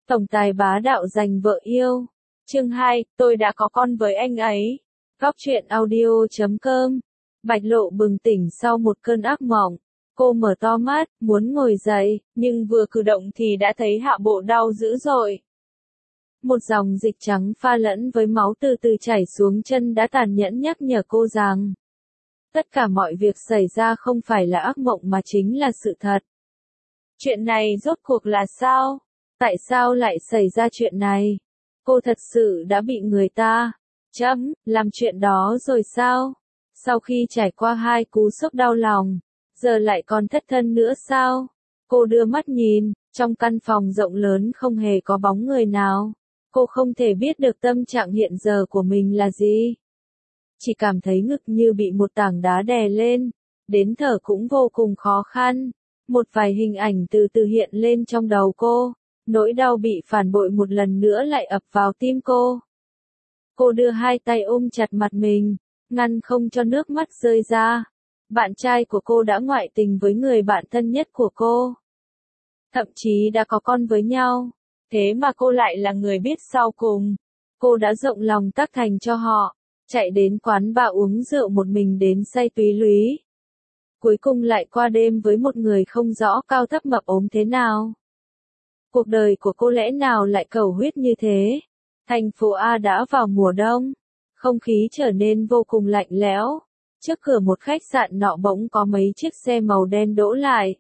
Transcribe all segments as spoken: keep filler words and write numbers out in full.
Tổng tài bá đạo giành vợ yêu. Chương hai, tôi đã có con với anh ấy. Góc truyện audio chấm com. Bạch Lộ bừng tỉnh sau một cơn ác mộng. Cô mở to mắt, muốn ngồi dậy, nhưng vừa cử động thì đã thấy hạ bộ đau dữ dội. Một dòng dịch trắng pha lẫn với máu từ từ chảy xuống chân đã tàn nhẫn nhắc nhở cô rằng tất cả mọi việc xảy ra không phải là ác mộng mà chính là sự thật. Chuyện này rốt cuộc là sao? Tại sao lại xảy ra chuyện này? Cô thật sự đã bị người ta chấm làm chuyện đó rồi sao? Sau khi trải qua hai cú sốc đau lòng, giờ lại còn thất thân nữa sao? Cô đưa mắt nhìn, trong căn phòng rộng lớn không hề có bóng người nào. Cô không thể biết được tâm trạng hiện giờ của mình là gì. Chỉ cảm thấy ngực như bị một tảng đá đè lên, đến thở cũng vô cùng khó khăn. Một vài hình ảnh từ từ hiện lên trong đầu cô, nỗi đau bị phản bội một lần nữa lại ập vào tim cô. Cô đưa hai tay ôm chặt mặt mình, ngăn không cho nước mắt rơi ra. Bạn trai của cô đã ngoại tình với người bạn thân nhất của cô. Thậm chí đã có con với nhau. Thế mà cô lại là người biết sau cùng. Cô đã rộng lòng tác thành cho họ, chạy đến quán bar uống rượu một mình đến say túy lúy. Cuối cùng lại qua đêm với một người không rõ cao thấp mập ốm thế nào. Cuộc đời của cô lẽ nào lại cầu huyết như thế? Thành phố A đã vào mùa đông. Không khí trở nên vô cùng lạnh lẽo. Trước cửa một khách sạn nọ bỗng có mấy chiếc xe màu đen đỗ lại.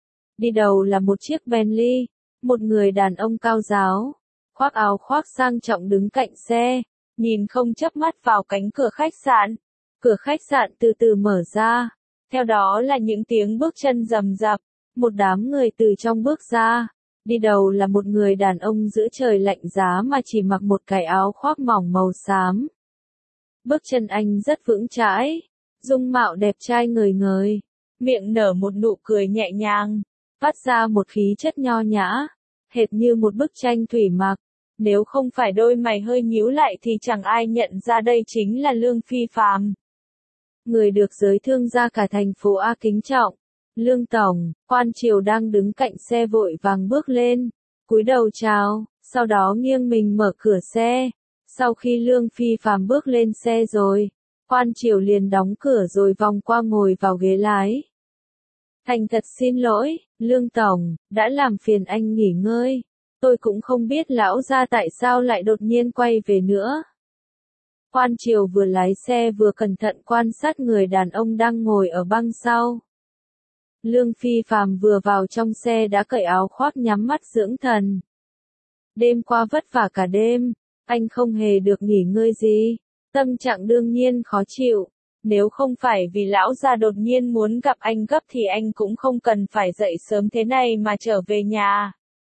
Đi đầu là một chiếc Bentley. Một người đàn ông cao ráo, khoác áo khoác sang trọng đứng cạnh xe, nhìn không chớp mắt vào cánh cửa khách sạn. Cửa khách sạn từ từ mở ra. Theo đó là những tiếng bước chân rầm rập. Một đám người từ trong bước ra. Đi đầu là một người đàn ông giữa trời lạnh giá mà chỉ mặc một cái áo khoác mỏng màu xám. Bước chân anh rất vững chãi, dung mạo đẹp trai ngời ngời, miệng nở một nụ cười nhẹ nhàng, phát ra một khí chất nho nhã, hệt như một bức tranh thủy mặc. Nếu không phải đôi mày hơi nhíu lại thì chẳng ai nhận ra đây chính là Lương Phi Phàm. Người được giới thương gia cả thành phố A kính trọng. Lương Tổng, Quan Triều đang đứng cạnh xe vội vàng bước lên, cúi đầu chào, sau đó nghiêng mình mở cửa xe. Sau khi Lương Phi Phàm bước lên xe rồi, Quan Triều liền đóng cửa rồi vòng qua ngồi vào ghế lái. Thành thật xin lỗi, Lương Tổng, đã làm phiền anh nghỉ ngơi. Tôi cũng không biết lão gia tại sao lại đột nhiên quay về nữa. Quan Triều vừa lái xe vừa cẩn thận quan sát người đàn ông đang ngồi ở băng sau. Lương Phi Phàm vừa vào trong xe đã cởi áo khoác nhắm mắt dưỡng thần. Đêm qua vất vả cả đêm, anh không hề được nghỉ ngơi gì, tâm trạng đương nhiên khó chịu. Nếu không phải vì lão gia đột nhiên muốn gặp anh gấp thì anh cũng không cần phải dậy sớm thế này mà trở về nhà.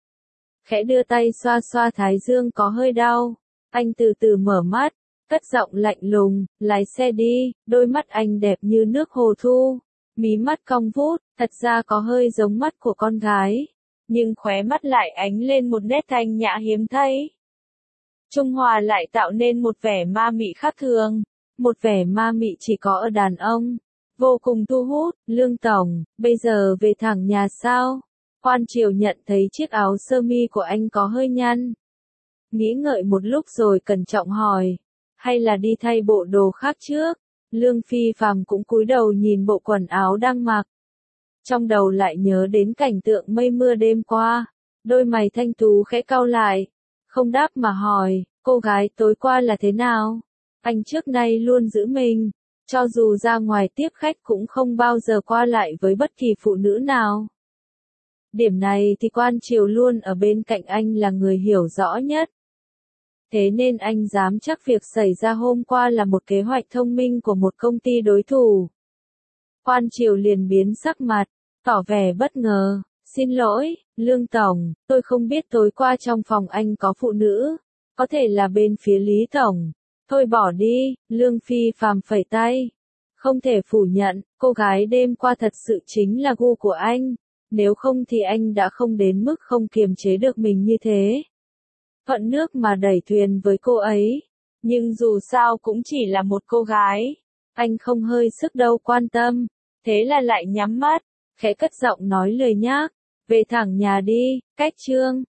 Khẽ đưa tay xoa xoa thái dương có hơi đau, anh từ từ mở mắt, cất giọng lạnh lùng, lái xe đi. Đôi mắt anh đẹp như nước hồ thu, mí mắt cong vút, thật ra có hơi giống mắt của con gái, nhưng khóe mắt lại ánh lên một nét thanh nhã hiếm thấy. Trung hòa lại tạo nên một vẻ ma mị khác thường, một vẻ ma mị chỉ có ở đàn ông, vô cùng thu hút. Lương Tổng, bây giờ về thẳng nhà sao? Quan Triều nhận thấy chiếc áo sơ mi của anh có hơi nhăn. Nghĩ ngợi một lúc rồi cẩn trọng hỏi, hay là đi thay bộ đồ khác trước? Lương Phi Phàm cũng cúi đầu nhìn bộ quần áo đang mặc. Trong đầu lại nhớ đến cảnh tượng mây mưa đêm qua, đôi mày thanh tú khẽ cau lại, không đáp mà hỏi, cô gái tối qua là thế nào? Anh trước nay luôn giữ mình, cho dù ra ngoài tiếp khách cũng không bao giờ qua lại với bất kỳ phụ nữ nào. Điểm này thì Quan Triều luôn ở bên cạnh anh là người hiểu rõ nhất. Thế nên anh dám chắc việc xảy ra hôm qua là một kế hoạch thông minh của một công ty đối thủ. Quan Triều liền biến sắc mặt, tỏ vẻ bất ngờ, xin lỗi, Lương Tổng, tôi không biết tối qua trong phòng anh có phụ nữ, có thể là bên phía Lý Tổng. Thôi bỏ đi, Lương Phi Phàm phẩy tay. Không thể phủ nhận, cô gái đêm qua thật sự chính là gu của anh, nếu không thì anh đã không đến mức không kiềm chế được mình như thế. Thuận nước mà đẩy thuyền với cô ấy, nhưng dù sao cũng chỉ là một cô gái, anh không hơi sức đâu quan tâm, thế là lại nhắm mắt, khẽ cất giọng nói lười nhác, về thẳng nhà đi, cách chương.